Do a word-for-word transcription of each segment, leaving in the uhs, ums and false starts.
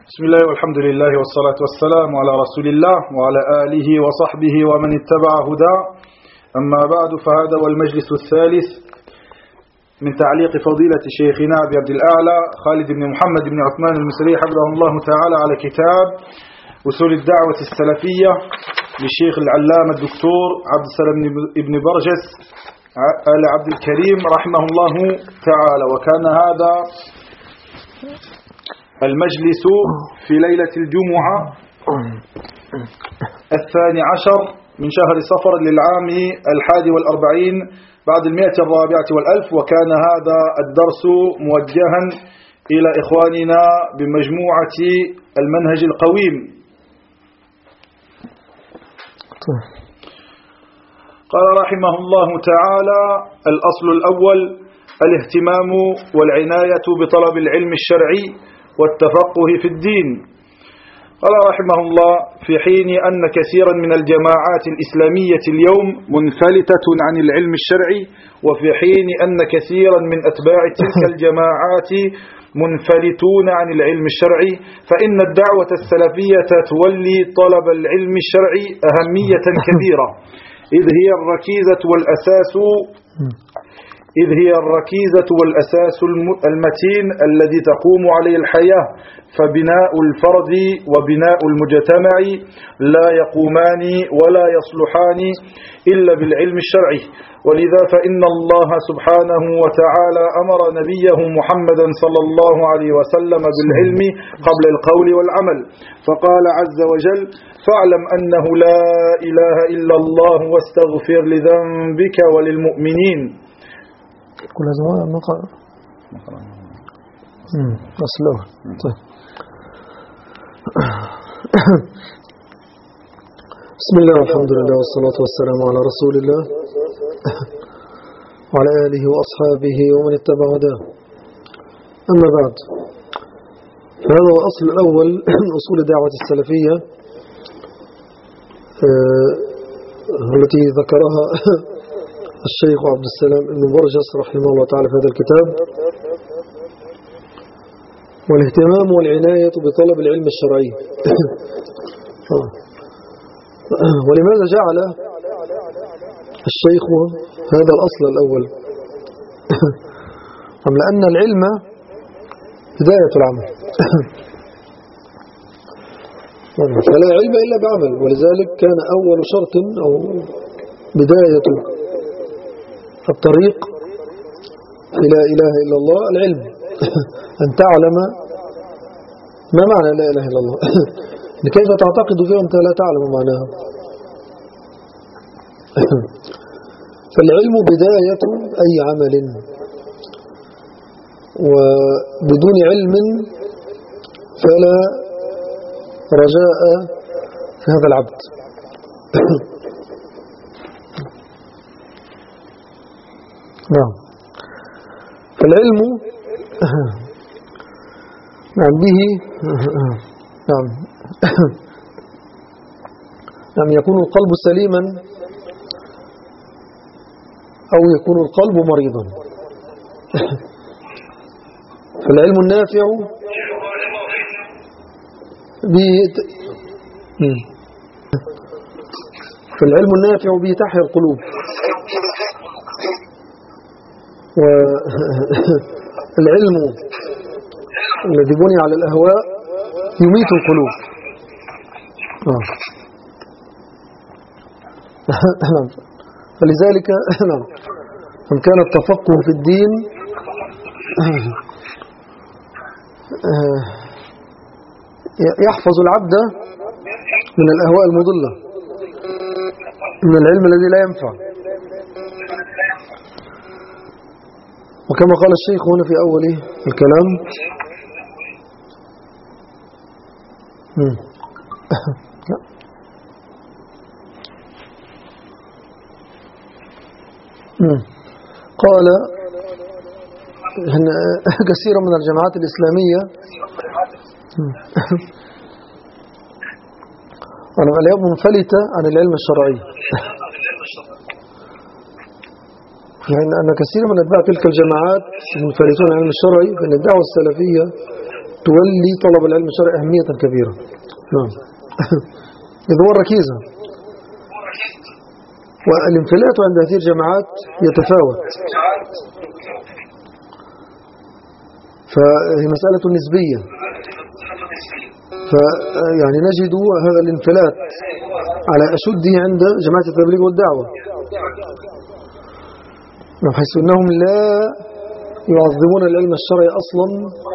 بسم الله والحمد لله والصلاة والسلام على رسول الله وعلى آله وصحبه ومن اتبع هدى. أما بعد، فهذا هو المجلس الثالث من تعليق فضيلة شيخنا أبي عبد الأعلى خالد بن محمد بن عثمان المصري حفظه الله تعالى على كتاب أصول الدعوة السلفية للشيخ العلامة الدكتور عبد السلام بن برجس آل عبد الكريم رحمه الله تعالى. وكان هذا المجلس في ليلة الجمعة الثاني عشر من شهر صفر للعام الحادي والأربعين بعد المئة الرابعة والألف. وكان هذا الدرس موجها إلى إخواننا بمجموعة المنهج القويم. قال رحمه الله تعالى: الأصل الأول الاهتمام والعناية بطلب العلم الشرعي والتفقه في الدين. قال رحمه الله: في حين أن كثيرا من الجماعات الإسلامية اليوم منفلتة عن العلم الشرعي، وفي حين أن كثيرا من أتباع تلك الجماعات منفلتون عن العلم الشرعي، فإن الدعوة السلفية تولي طلب العلم الشرعي أهمية كبيرة، إذ هي الركيزة والأساس إذ هي الركيزة والأساس المتين الذي تقوم عليه الحياة. فبناء الفرد وبناء المجتمع لا يقومان ولا يصلحان إلا بالعلم الشرعي. ولذا فإن الله سبحانه وتعالى أمر نبيه محمدا صلى الله عليه وسلم بالعلم قبل القول والعمل، فقال عز وجل: فاعلم أنه لا إله إلا الله واستغفر لذنبك وللمؤمنين. كل زمان نقرأ أصله. طيب. بسم الله والحمد لله والصلاة والسلام على رسول الله وعلى آله وأصحابه ومن اتبع هداه. أما بعد، هذا هو الأصل الأول من أصول الدعوة السلفية التي ذكرها الشيخ عبد السلام بن برجس رحمه الله تعالى في هذا الكتاب: والاهتمام والعناية بطلب العلم الشرعي. ولماذا جعل الشيخ هذا الأصل الأول؟ لأن العلم بداية العمل، فلا علم إلا بعمل، ولذلك كان أول شرط أو بداية الطريق إلى إله إلا الله العلم. أن تعلم ما معنى لا إله إلا الله، كيف تعتقد فيه وأنت لا تعلم معناها. فالعلم بداية أي عمل، وبدون علم فلا رجاء في هذا العبد. نعم. فالعلم نعم به نعم نعم يكون القلب سليما أو يكون القلب مريضا. فالعلم النافع فالعلم النافع به تحيا القلوب، والعلم الذي بني على الأهواء يميت القلوب. فلذلك من كان التفقه في الدين يحفظ العبد من الأهواء المضلة، من العلم الذي لا ينفع. وكما قال الشيخ هنا في أول الكلام: قال كثيرا من الجماعات الإسلامية اليوم منفلتة عن العلم الشرعي، يعني أن كثير من أتباع تلك الجماعات منفلتون عن العلم الشرعي. فإن الدعوة السلفية تولي طلب العلم الشرعي أهمية كبيرة. نعم. إذا هو الركيزة. والانفلات عند هذه الجامعات يتفاوت، فهي مسألة نسبية. فيعني نجد هذا الانفلات على أشده عند جماعة التبليغ والدعوة، حيث أنهم لا يعظمون العلم الشرعي أصلا،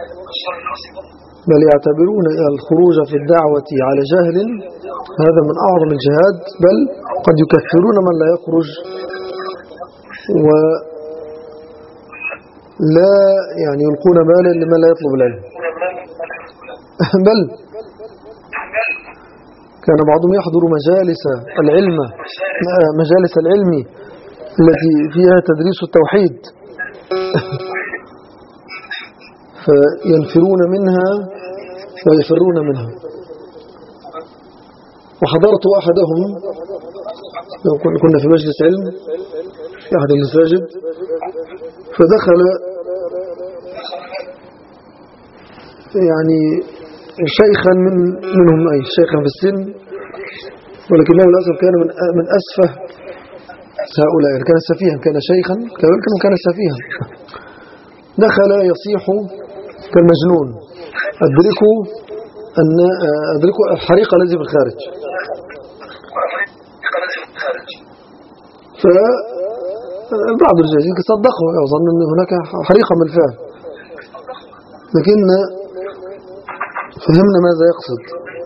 بل يعتبرون الخروج في الدعوة على جهل هذا من أعظم الجهاد، بل قد يكفرون من لا يخرج ولا يعني يلقون بالا لمن لا يطلب العلم. بل كان بعضهم يحضر مجالس العلم مجالس العلم التي فيها تدريس التوحيد فينفرون منها ويفرون منها. وحضرت أحدهم، كنا في مجلس علم في أحد المساجد، فدخل يعني شيخا من منهم أي شيخا في السن، ولكنه للأسف كان من من أسفه هؤلاء، يعني كان سفيها، كان شيخا كان كان سفيها. دخل يصيح كالمجنون: أدركوا أن أدركوا الحريق الذي في الخارج. فبعض الجاهلين صدقوا، يظن أن هناك حريقا بالفعل، لكن فهمنا ماذا يقصد.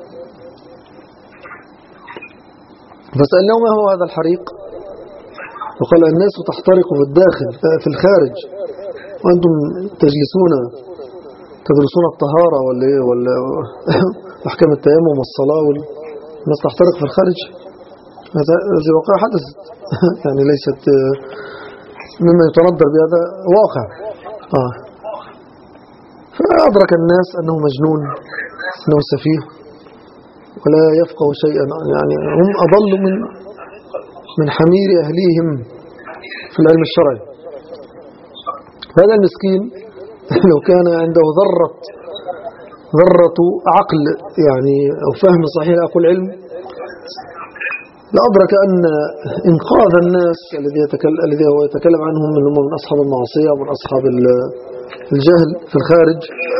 فسألناه: ما هو هذا الحريق؟ وقال: الناس تحترق في الداخل في الخارج، وأنتم تجلسون تدرسون الطهارة ولا أحكام التيمم والصلاة، والناس تحترق في الخارج. هذه واقع حدثت يعني ليست مما يتندر بهذا، واقع. آه. فأدرك الناس أنه مجنون، أنه سفيه ولا يفقه شيئا، يعني هم أضلوا من من حمير أهليهم في العلم الشرعي. هذا المسكين لو كان عنده ذرة ذرة عقل يعني أو فهم صحيح لأقول علم، لأدرك أن إنقاذ الناس الذي الذي هو يتكلم عنهم من هم من أصحاب المعصية ومن أصحاب الجهل في الخارج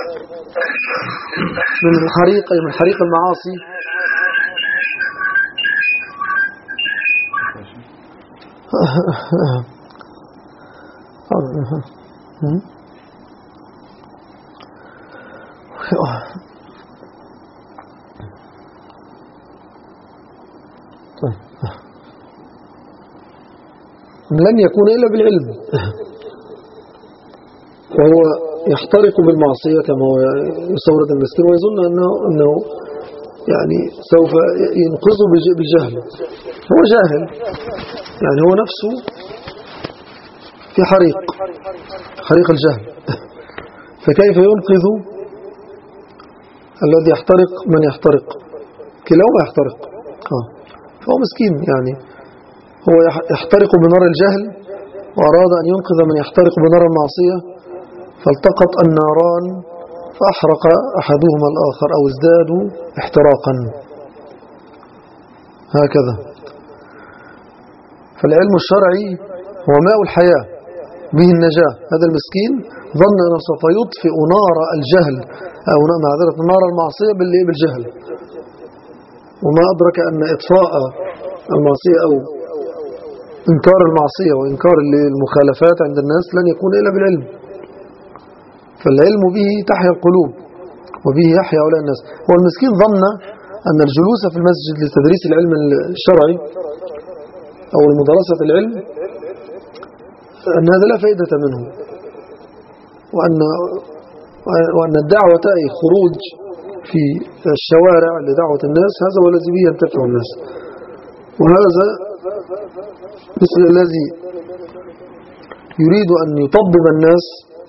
من الحريق، أي من حريق المعاصي، لن يكون إلا بالعلم. فهو يحترق بالمعصية كما هو يصورد المسكين، ويظن أنه, أنه يعني سوف ينقذه بالجهل. هو جاهل، يعني هو نفسه في حريق حريق الجهل، فكيف ينقذ الذي يحترق من يحترق؟ كلاهما يحترق. آه. فهو مسكين، يعني هو يحترق بنار الجهل وأراد أن ينقذ من يحترق بنار المعصية، فالتقط الناران فأحرق أحدهما الآخر أو ازدادوا احتراقا. هكذا. فالعلم الشرعي هو ماء الحياة، به النجاة. هذا المسكين ظن أنه سوف يطفئ نار الجهل أو معذرة نار المعصية بالجهل، وما أدرك أن إطفاء المعصية أو إنكار المعصية وإنكار المخالفات عند الناس لن يكون إلا بالعلم. فالعلم به تحيا القلوب وبه يحيا أولئك الناس. هو المسكين ظن أن الجلوس في المسجد لتدريس العلم الشرعي أو المدرسة العلم أن هذا لا فائدة منه، وأن وأن الدعوة أي خروج في الشوارع لدعوة الناس هذا هو الذي به ينتفع الناس. وهذا مثل الذي يريد أن يطبب الناس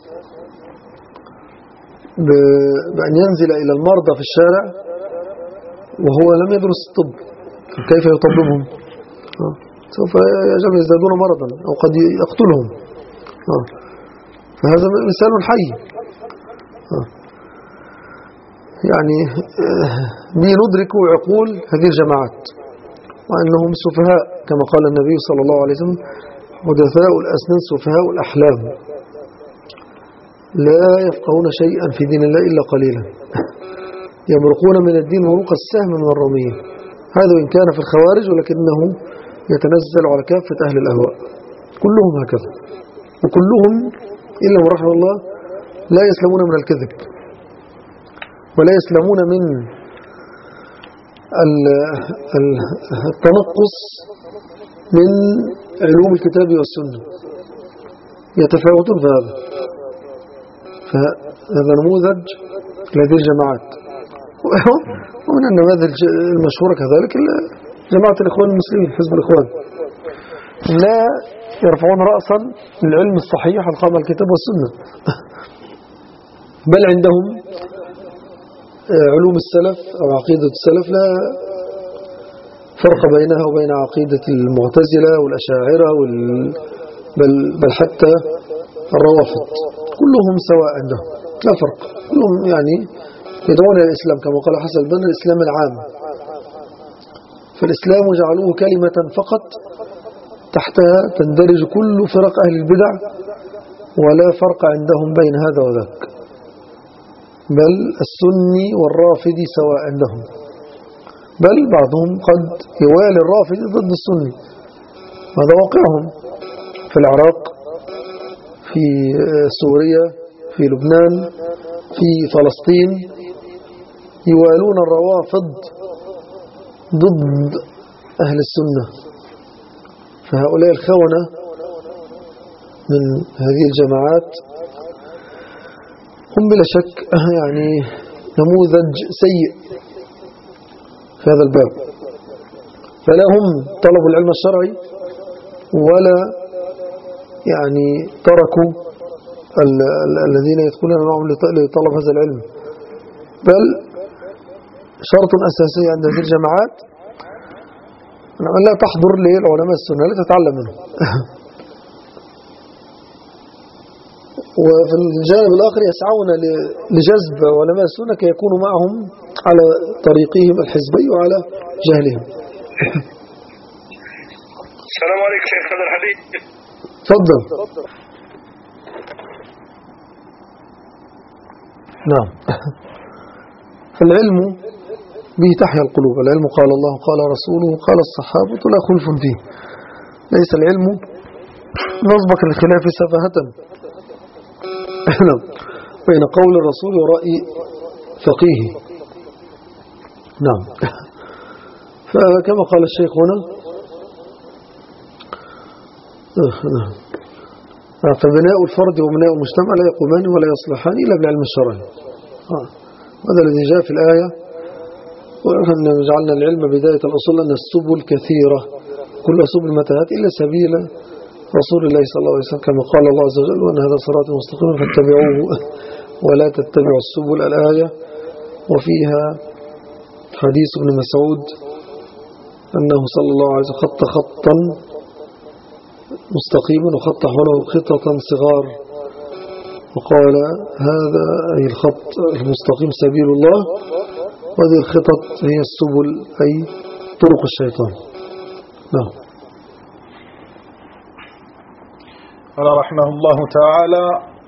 بأن ينزل إلى المرضى في الشارع وهو لم يدرس الطب، كيف يطببهم؟ سوف يزدادون مرضا أو قد يقتلهم. فهذا مثال حي. يعني به ندرك عقول هذه الجماعات وأنهم سفهاء كما قال النبي صلى الله عليه وسلم: حدثاء الأسنان سفهاء الأحلام، لا يفقهون شيئا في دين الله إلا قليلا، يمرقون من الدين مروق السهم من الرمية. هذا وإن كان في الخوارج، ولكنه يتنزل على كافة أهل الأهواء، كلهم هكذا، وكلهم إلا من رحمه الله لا يسلمون من الكذب، ولا يسلمون من التنقص من علوم الكتاب والسنة، يتفاوتون في هذا. فهذا نموذج لهذه الجماعات. ومن النماذج المشهورة كذلك جماعة الإخوان المسلمين، حزب الإخوان، لا يرفعون رأسا للعلم الصحيح القائم على الكتاب والسنة، بل عندهم علوم السلف أو عقيدة السلف لا فرق بينها وبين عقيدة المعتزلة والأشاعرة وال... بل, بل حتى الروافض، كلهم سواء عندهم، لا فرق، كلهم يعني يدعون إلى الإسلام كما قال حسن البنا: الإسلام العام. فالإسلام جعلوه كلمة فقط تحتها تندرج كل فرق أهل البدع، ولا فرق عندهم بين هذا وذاك، بل السني والرافضي سواء عندهم، بل بعضهم قد يوالي الرافضي ضد السني. هذا واقعهم في العراق، في سوريا، في لبنان، في فلسطين، يوالون الروافض ضد أهل السنة. فهؤلاء الخونة من هذه الجماعات هم بلا شك يعني نموذج سيء في هذا الباب، فلا هم طلبوا العلم الشرعي ولا يعني تركوا ال ال الذين يدخلون معهم لطلب هذا العلم، بل شرط أساسي عند هذه الجماعات أن لا تحضر للعلماء السنة، لا تتعلم منهم. وفي الجانب الآخر يسعون لجذب علماء السنة كي يكونوا معهم على طريقهم الحزبي وعلى جهلهم. السلام عليكم شيخ هذا الحديث. تفضل. نعم. فالعلم به تحيا القلوب، العلم قال الله قال رسوله قال الصحابة لا خلف فيه. ليس العلم نصبك الخلاف سفاهة بين قول الرسول ورأي فقيه. نعم. فكما قال الشيخ هنا فبناء الفرد وبناء المجتمع لا يقومان ولا يصلحان إلا بالعلم الشرعي. هذا الذي جاء في الآية: وأن جعلنا العلم بداية الأصول أن السبل كثيرة كل سبل متاهات إلا سبيل رسول الله صلى الله عليه وسلم، كما قال الله عز وجل: وأن هذا صراط مستقيم فاتبعوه ولا تتبعوا السبل. الآية. وفيها حديث ابن مسعود أنه صلى الله عليه وسلم خط خطا مستقيما وخط حوله خططا صغار، وقال: هذا أي الخط المستقيم سبيل الله، وهذه الخطط هي السبل أي طرق الشيطان. نعم. قال رحمه الله تعالى: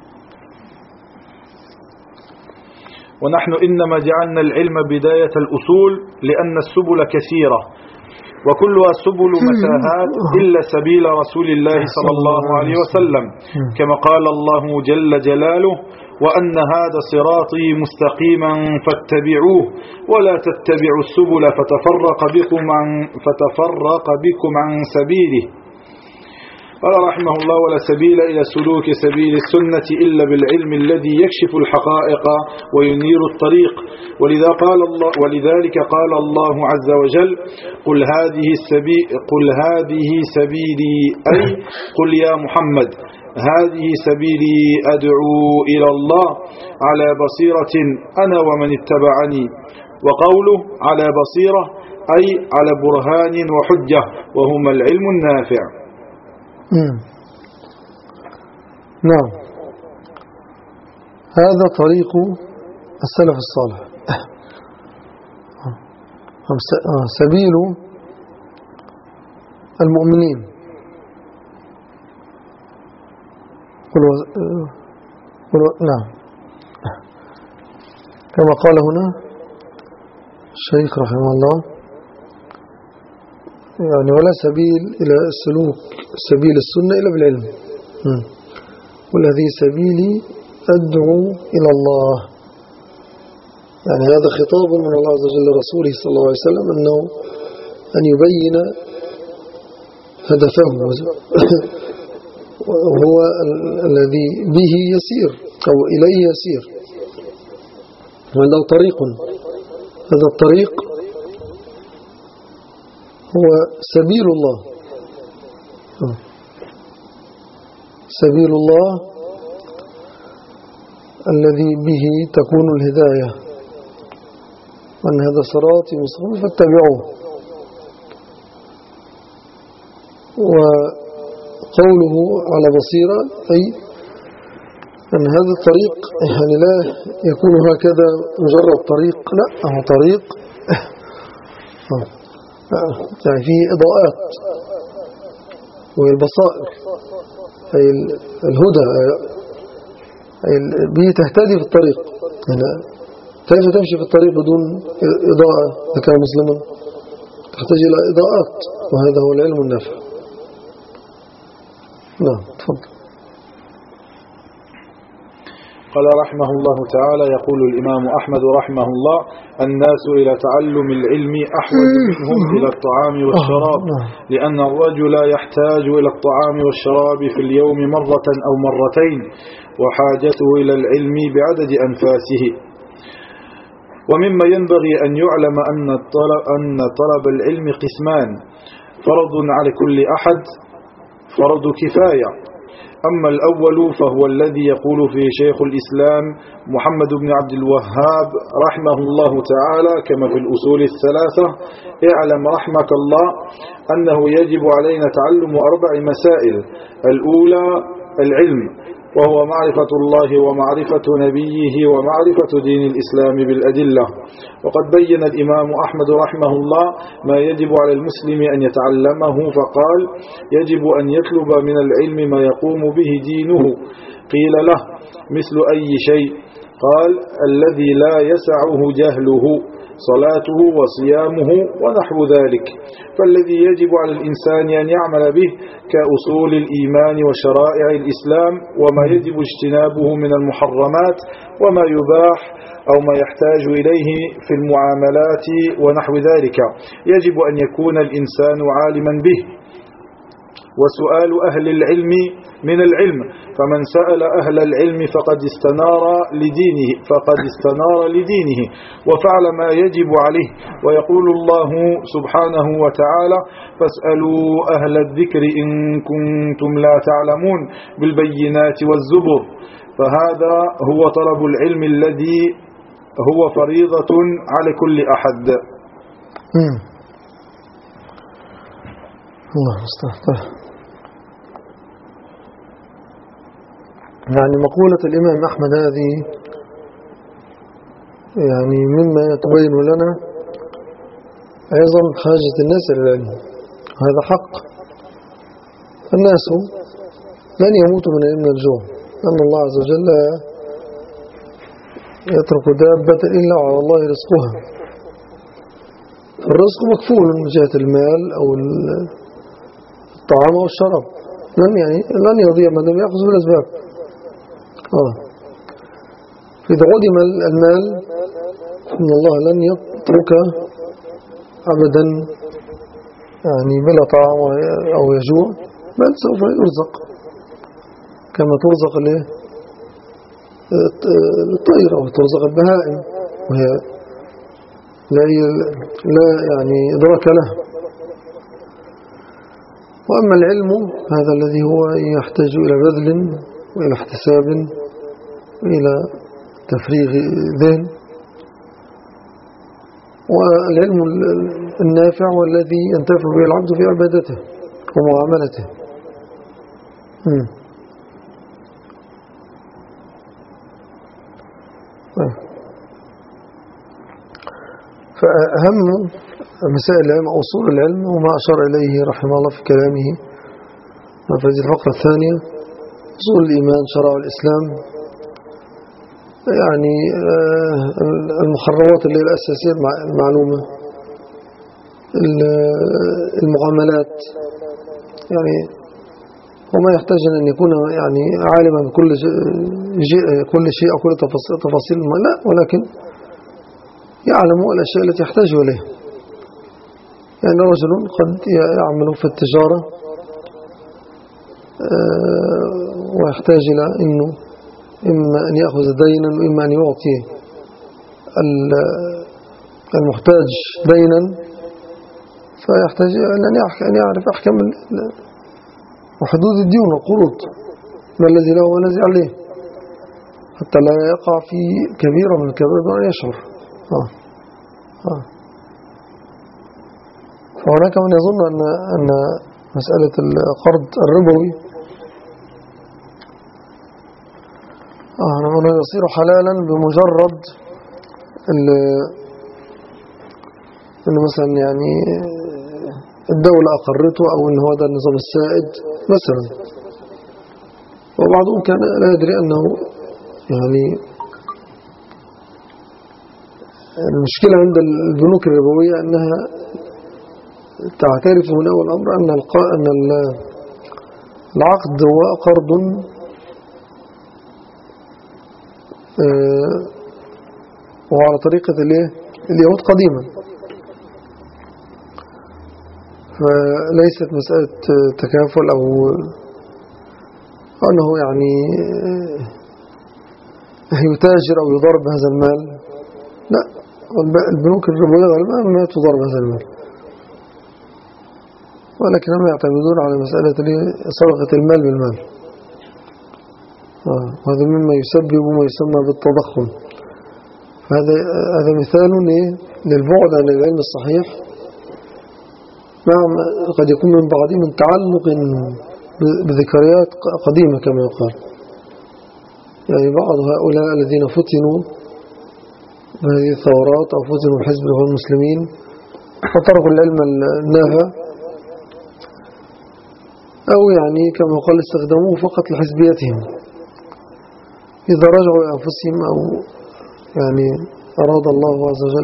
ونحن إنما جعلنا العلم بداية الأصول لأن السبل كثيرة وكلها سبل متاهات إلا سبيل رسول الله صلى الله عليه وسلم، كما قال الله جل جلاله: وأن هذا صراطي مستقيما فاتبعوه ولا تتبعوا السبل فتفرق بكم عن, فتفرق بكم عن سبيله. قال رحمه الله: ولا سبيل إلى سلوك سبيل السنة إلا بالعلم الذي يكشف الحقائق وينير الطريق. ولذا قال الله ولذلك قال الله عز وجل: قل هذه السبيل قل هذه سبيلي، أي قل يا محمد هذه سبيلي أدعو إلى الله على بصيرة أنا ومن اتبعني. وقوله على بصيرة أي على برهان وحجة، وهما العلم النافع. نعم. هذا طريق السلف الصالح. سبيل المؤمنين. قل قل نعم كما قال هنا الشيخ رحمه الله، يعني ولا سبيل إلى السلوك سبيل السنة إلا بالعلم. والذي سبيلي أدعو إلى الله، يعني هذا خطاب من الله عز وجل لرسوله صلى الله عليه وسلم أنه أن يبين هدفه وهو الذي به يسير أو إليه يسير، وعنده طريق. هذا الطريق هو سبيل الله، سبيل الله الذي به تكون الهداية، أن هذا صراطي مستقيم فاتبعوه. وقوله على بصيرة أي أن هذا الطريق يعني لا يكون هكذا مجرد طريق، لا هو طريق يعني فيه إضاءات والبصائر، أي الهدى، أي به تهتدي في الطريق. يعني كيف تمشي في الطريق بدون إضاءة؟ إذا كان مسلما تحتاج إلى إضاءات، وهذا هو العلم النافع. نعم تفضل. قال رحمه الله تعالى: يقول الإمام أحمد رحمه الله: الناس إلى تعلم العلم أحوج منهم إلى الطعام والشراب، لأن الرجل يحتاج إلى الطعام والشراب في اليوم مرة أو مرتين، وحاجته إلى العلم بعدد أنفاسه. ومما ينبغي أن يعلم أن طلب, أن طلب العلم قسمان: فرض على كل أحد، فرض كفاية. أما الأول فهو الذي يقول فيه شيخ الإسلام محمد بن عبد الوهاب رحمه الله تعالى كما في الأصول الثلاثة: اعلم رحمك الله أنه يجب علينا تعلم أربع مسائل. الأولى العلم، وهو معرفة الله ومعرفة نبيه ومعرفة دين الإسلام بالأدلة. وقد بين الإمام أحمد رحمه الله ما يجب على المسلم أن يتعلمه، فقال: يجب أن يطلب من العلم ما يقوم به دينه. قيل له: مثل أي شيء؟ قال: الذي لا يسعه جهله، صلاته وصيامه ونحو ذلك. فالذي يجب على الإنسان أن يعمل به كأصول الإيمان وشرائع الإسلام، وما يجب اجتنابه من المحرمات، وما يباح أو ما يحتاج إليه في المعاملات ونحو ذلك، يجب أن يكون الإنسان عالما به. وسؤال أهل العلم من العلم، فمن سأل أهل العلم فقد استنار لدينه فقد استنار لدينه وفعل ما يجب عليه. ويقول الله سبحانه وتعالى: فاسألوا أهل الذكر إن كنتم لا تعلمون بالبينات والزبر. فهذا هو طلب العلم الذي هو فريضة على كل أحد. الله استغفر. يعني مقولة الإمام أحمد هذه يعني مما يتبين لنا أيضا حاجة الناس إلى العلم. هذا حق. الناس لن يموتوا من الجوع، لأن الله عز وجل يترك دابة إلا على الله رزقها. الرزق مكفول من جهة المال أو الطعام أو الشراب، لن يعني لن يضيع ما دام يأخذ بالأسباب. آه. إذا عدم المال إن الله لن يترك أبدا يعني بلا طعام أو يجوع، بل سوف يرزق كما ترزق الطير أو ترزق البهائم، وهي لا لا يعني إدراك لها. وأما العلم هذا الذي هو يحتاج إلى بذل وإلى احتساب وإلى تفريغ ذهن. والعلم النافع والذي ينتفع به العبد في عبادته ومعاملته. فأهم مسائل العلم أصول العلم وما أشار إليه رحمه الله في كلامه في هذه الفقرة الثانية أصول الإيمان شرع الإسلام، يعني المحرمات اللي هي الأساسية المعلومة، المعاملات، يعني وما يحتاج أن يكون يعني عالما بكل شيء كل شيء أو كل تفاصيل لا، ولكن يعلم الأشياء التي يحتاج إليها. يعني رجل قد يعمل في التجارة ويحتاج إلى أنه إما أن يأخذ دينا وإما أن يعطي المحتاج دينا، فيحتاج أن يعرف أحكام وحدود الديون والقروض، ما الذي له وما الذي عليه، حتى لا يقع في كبيرة من الكبائر ولا يشعر. آه. آه. فهناك من يظن أن أن مسألة القرض الربوي آه أنه يصير حلالا بمجرد أن مثلا يعني الدولة أقرته أو أن هذا النظام السائد مثلا. وبعضهم كان لا يدري أنه يعني المشكلة عند البنوك الربوية أنها تعترف من أول أمر أن أن العقد هو قرض وعلى طريقة اليهود قديما، فليست مسألة تكافل أو أنه يعني يتاجر أو يضرب هذا المال، لا، البنوك الربوية غالبا ما تضرب هذا المال، ولكنهم يعتمدون على مسألة صرقة المال بالمال. آه. وهذا مما يسبب ما يسمى بالتضخم. هذا هذا مثال للبعد عن العلم الصحيح، نعم قد يكون من بعضه من تعلق بذكريات قديمة كما يقال. يعني بعض هؤلاء الذين فتنوا بهذه الثورات أو فتنوا بحزب الإخوان المسلمين فتركوا العلم النافع، أو يعني كما قال استخدموه فقط لحزبيتهم. إذا رجعوا لأنفسهم أو يعني أراد الله عز وجل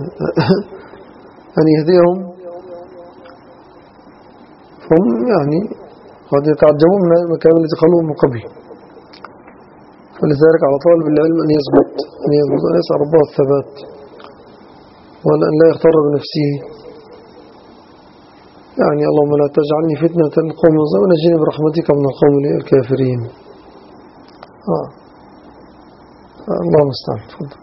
أن يهديهم هم يعني قد يتعجبون من المكان الذي قالوه من قبل. فلذلك على طالب العلم أن يثبت أن يثبت أن يسعى ربه الثبات، وأن لا يغتر بنفسه. يعني اللهم لا تجعلني فتنة القوم الظالمين ونجني برحمتك من القوم الكافرين. آه. الله المستعان. تفضل.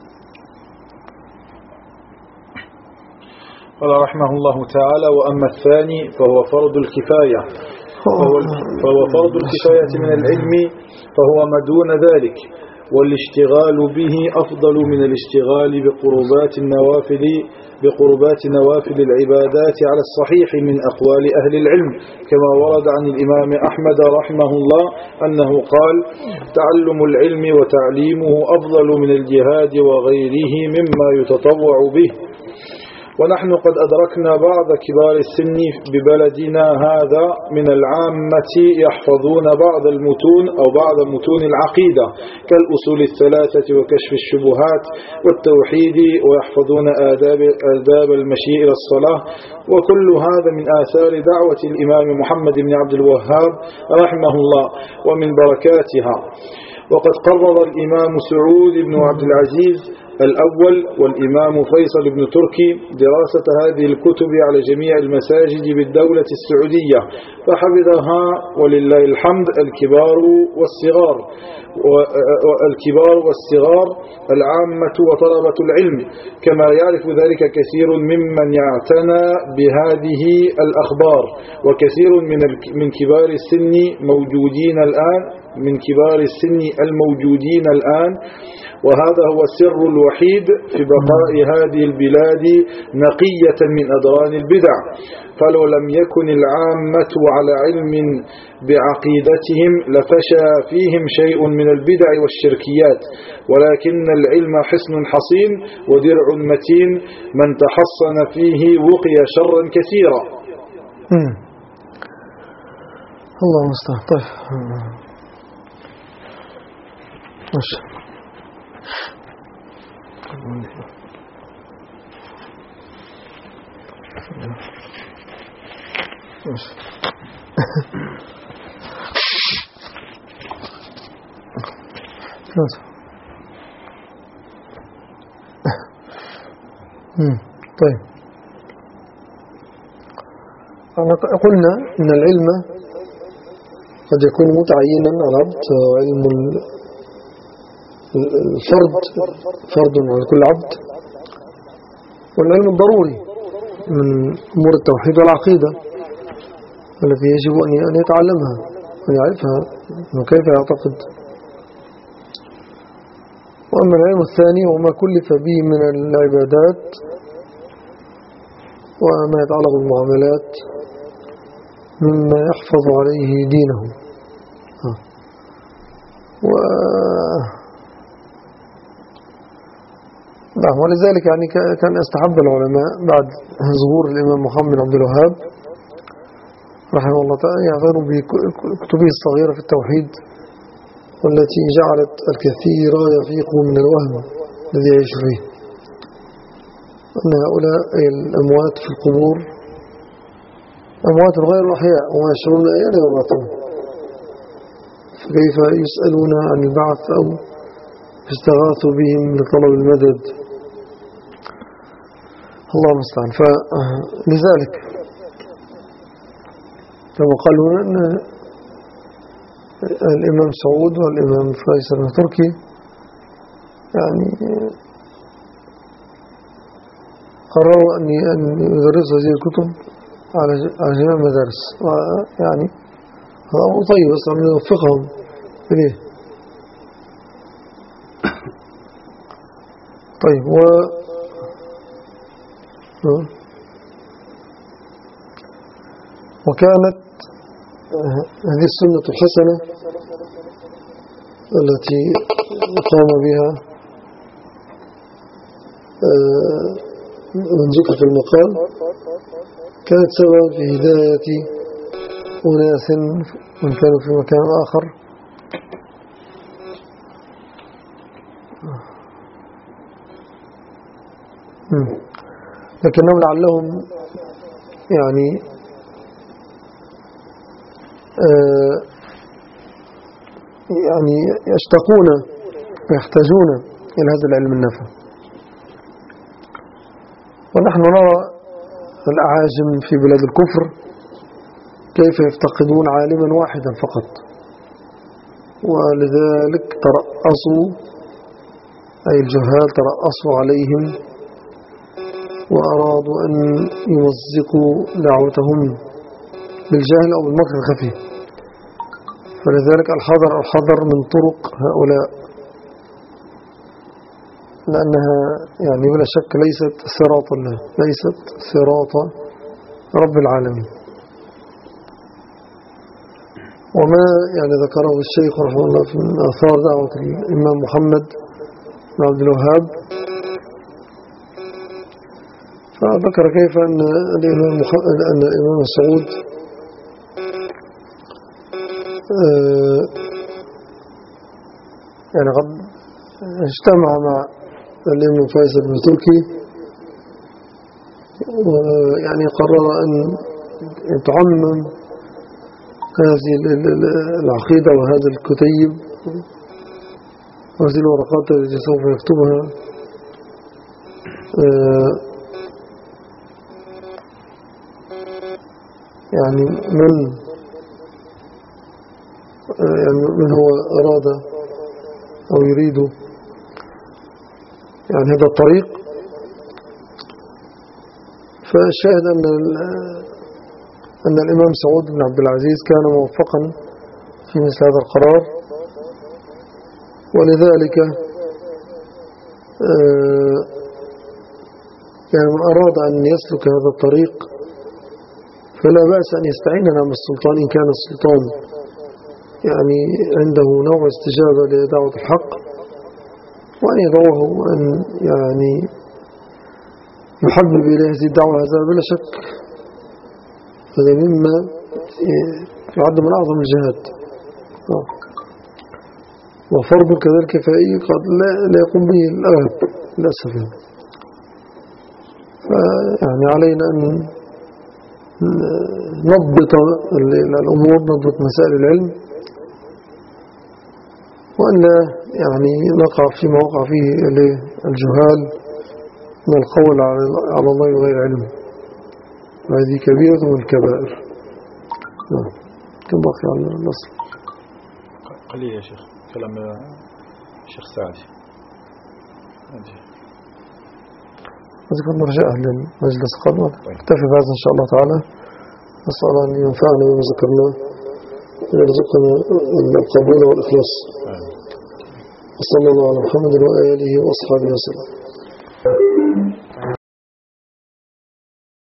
قال رحمه الله تعالى: وأما الثاني فهو فرض الكفاية، فهو, فهو فرض الكفاية من العلم، فهو ما دون ذلك، والاشتغال به أفضل من الاشتغال بقربات النوافل بقربات نوافل العبادات على الصحيح من أقوال أهل العلم، كما ورد عن الإمام أحمد رحمه الله أنه قال: تعلم العلم وتعليمه أفضل من الجهاد وغيره مما يتطوع به. ونحن قد أدركنا بعض كبار السن ببلدنا هذا من العامة يحفظون بعض المتون أو بعض متون العقيدة كالأصول الثلاثة وكشف الشبهات والتوحيد، ويحفظون آداب, آداب المشي إلى الصلاة، وكل هذا من آثار دعوة الإمام محمد بن عبد الوهاب رحمه الله ومن بركاتها. وقد قرر الإمام سعود بن عبد العزيز الأول والإمام فيصل بن تركي دراسة هذه الكتب على جميع المساجد بالدولة السعودية، فحفظها ولله الحمد الكبار والصغار والكبار والصغار العامة وطلبة العلم، كما يعرف ذلك كثير ممن يعتنى بهذه الأخبار، وكثير من من كبار السن موجودين الآن من كبار السن الموجودين الآن وهذا هو السر الوحيد في بقاء هذه البلاد نقية من أدران البدع. فلو لم يكن العامة على علم بعقيدتهم لفشى فيهم شيء من البدع والشركيات، ولكن العلم حصن حصين ودرع متين، من تحصن فيه وقي شرا كثيرا. الله المستعان. طيب ماشي. ماشي. طيب قلنا إن العلم قد يكون متعينا على العبد، علم الفرد فرد على كل عبد، والعلم الضروري من أمور التوحيد والعقيدة التي يجب أن يتعلمها وأن يعرفها وكيف يعتقد. وأما العلم الثاني وما كلف به من العبادات وما يتعلق بالمعاملات مما يحفظ عليه دينه. و نعم، ولذلك يعني كان استحب العلماء بعد ظهور الإمام محمد بن عبد الوهاب رحمه الله تعالى يعتنوا بكتبه الصغيرة في التوحيد، والتي جعلت الكثير يفيق من الوهم الذي يعيش فيه، أن هؤلاء الأموات في القبور أموات غير الأحياء وما يشعرون أيان يبعثون، فكيف يسألون عن البعث أو استغاثوا بهم لطلب المدد. الله المستعان. فلذلك كما قالوا أن الإمام سعود والإمام فيصل التركي يعني قرروا أن يدرسوا هذه الكتب على جميع المدارس، يعني هذا أمر طيب، بس أن يوفقهم إليه. طيب و وكانت هذه السنة الحسنة التي قام بها من ذكر في المقال كانت سببا في هداية أناس من كانوا في مكان آخر، لكنهم لعلهم يعني يعني يشتقون ويحتاجون إلى هذا العلم النافع. ونحن نرى الأعاجم في بلاد الكفر كيف يفتقدون عالما واحدا فقط، ولذلك ترأسوا أي الجهال ترأسوا عليهم وأرادوا أن يمزقوا دعوتهم بالجهل أو بالمكر الخفي. فلذلك الحذر الحذر من طرق هؤلاء، لأنها يعني بلا شك ليست صراط الله، ليست صراط رب العالمين. وما يعني ذكره الشيخ رحمه الله في آثار دعوة الإمام محمد بن عبد الوهاب، فذكر كيف أن الإمام أن الإمام سعود يعني قد اجتمع مع الإمام فيصل بن تركي، ويعني قرر أن يتعمم هذه العقيدة وهذا الكتيب وهذه الورقات التي سوف يكتبها يعني من يعني من هو أراد أو يريد يعني هذا الطريق. فالشاهد أن أن الإمام سعود بن عبد العزيز كان موفقا في مثل هذا القرار، ولذلك آه يعني من أراد أن يسلك هذا الطريق فلا بأس أن يستعين مع السلطان إن كان السلطان يعني عنده نوع استجابة لدعوة الحق، وأن يدعوه أن يعني يحبب إليه هذه الدعوة. هذا بلا شك هذا مما يعد من أعظم الجهاد، وفرض كذلك فائي قد لا, لا يقوم به الأغلب للأسف. يعني علينا أن نضبط الأمور، نضبط مسائل العلم، وأن لا يعني نقع فيما وقع فيه الجهال من القول على الله بغير علم، وهذه كبيرة من الكبائر. كم بقي على الأصل؟ قليل يا شيخ كلام الشيخ سعدي. أذكر نرجع للمجلس قبل اكتفي بهذا إن شاء الله تعالى. أسأل أن ينفعنا بما ذكرناه ويرزقنا القبول والإخلاص. وصلى الله على محمد وآله وأصحابه وسلم.